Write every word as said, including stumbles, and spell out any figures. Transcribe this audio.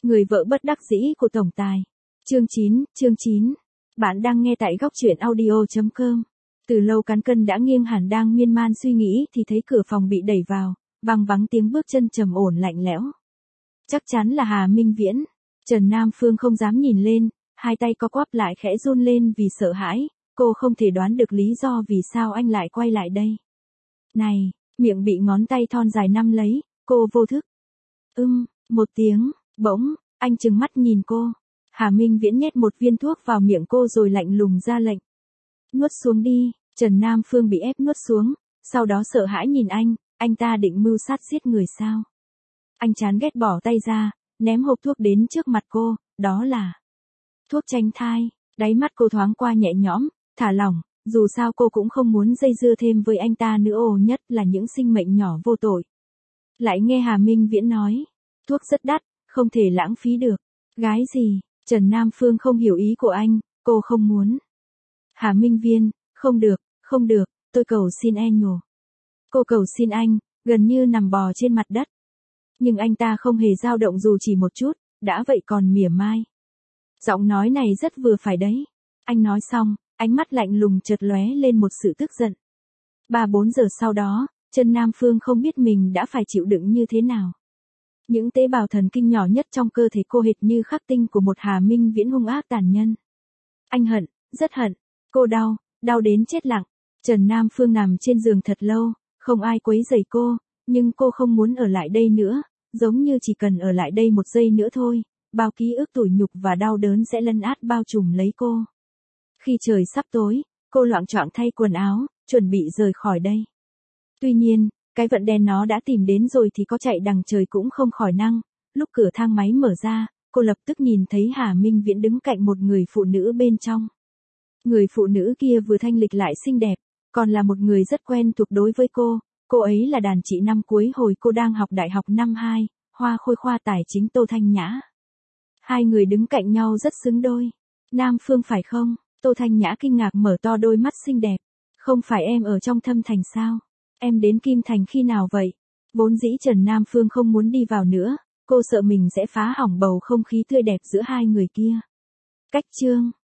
Người vợ bất đắc dĩ của tổng tài. Chương chín, chương chín. Bạn đang nghe tại góc truyện audio chấm com. Từ lâu cán cân đã nghiêng hẳn đang miên man suy nghĩ thì thấy cửa phòng bị đẩy vào, vang vắng tiếng bước chân trầm ổn lạnh lẽo. Chắc chắn là Hà Minh Viễn. Trần Nam Phương không dám nhìn lên, hai tay co quắp lại khẽ run lên vì sợ hãi, cô không thể đoán được lý do vì sao anh lại quay lại đây. Này, miệng bị ngón tay thon dài nắm lấy, cô vô thức. Ưm, một tiếng, bỗng, anh trừng mắt nhìn cô. Hà Minh Viễn nhét một viên thuốc vào miệng cô rồi lạnh lùng ra lệnh. Nuốt xuống đi. Trần Nam Phương bị ép nuốt xuống, sau đó sợ hãi nhìn anh, anh ta định mưu sát giết người sao? Anh chán ghét bỏ tay ra, ném hộp thuốc đến trước mặt cô, đó là thuốc tránh thai. Đáy mắt cô thoáng qua nhẹ nhõm, thả lỏng, dù sao cô cũng không muốn dây dưa thêm với anh ta nữa, ồ nhất là những sinh mệnh nhỏ vô tội. Lại nghe Hà Minh Viễn nói, thuốc rất đắt, không thể lãng phí được. Gái gì? Trần Nam Phương không hiểu ý của anh, cô không muốn. Hà Minh Viễn, không được, không được, tôi cầu xin anh nhổ. Cô cầu xin anh, gần như nằm bò trên mặt đất. Nhưng anh ta không hề dao động dù chỉ một chút, đã vậy còn mỉa mai. Giọng nói này rất vừa phải đấy. Anh nói xong, ánh mắt lạnh lùng chợt lóe lên một sự tức giận. Ba bốn giờ sau đó, Trần Nam Phương không biết mình đã phải chịu đựng như thế nào. Những tế bào thần kinh nhỏ nhất trong cơ thể cô hệt như khắc tinh của một Hà Minh Viễn hung ác tàn nhân. Anh hận, rất hận. Cô đau, đau đến chết lặng. Trần Nam Phương nằm trên giường thật lâu, không ai quấy rầy cô, nhưng cô không muốn ở lại đây nữa, giống như chỉ cần ở lại đây một giây nữa thôi, bao ký ức tủi nhục và đau đớn sẽ lấn át bao trùm lấy cô. Khi trời sắp tối, cô loạng choạng thay quần áo, chuẩn bị rời khỏi đây. Tuy nhiên, cái vận đen nó đã tìm đến rồi thì có chạy đằng trời cũng không khỏi năng. Lúc cửa thang máy mở ra, cô lập tức nhìn thấy Hà Minh Viễn đứng cạnh một người phụ nữ bên trong. Người phụ nữ kia vừa thanh lịch lại xinh đẹp, còn là một người rất quen thuộc đối với cô. Cô ấy là đàn chị năm cuối hồi cô đang học đại học năm hai, hoa khôi khoa tài chính Tô Thanh Nhã. Hai người đứng cạnh nhau rất xứng đôi. Nam Phương phải không? Tô Thanh Nhã kinh ngạc mở to đôi mắt xinh đẹp. Không phải em ở trong Thâm Thành sao? Em đến Kim Thành khi nào vậy? Vốn dĩ Trần Nam Phương không muốn đi vào nữa, cô sợ mình sẽ phá hỏng bầu không khí tươi đẹp giữa hai người kia. Cách chương.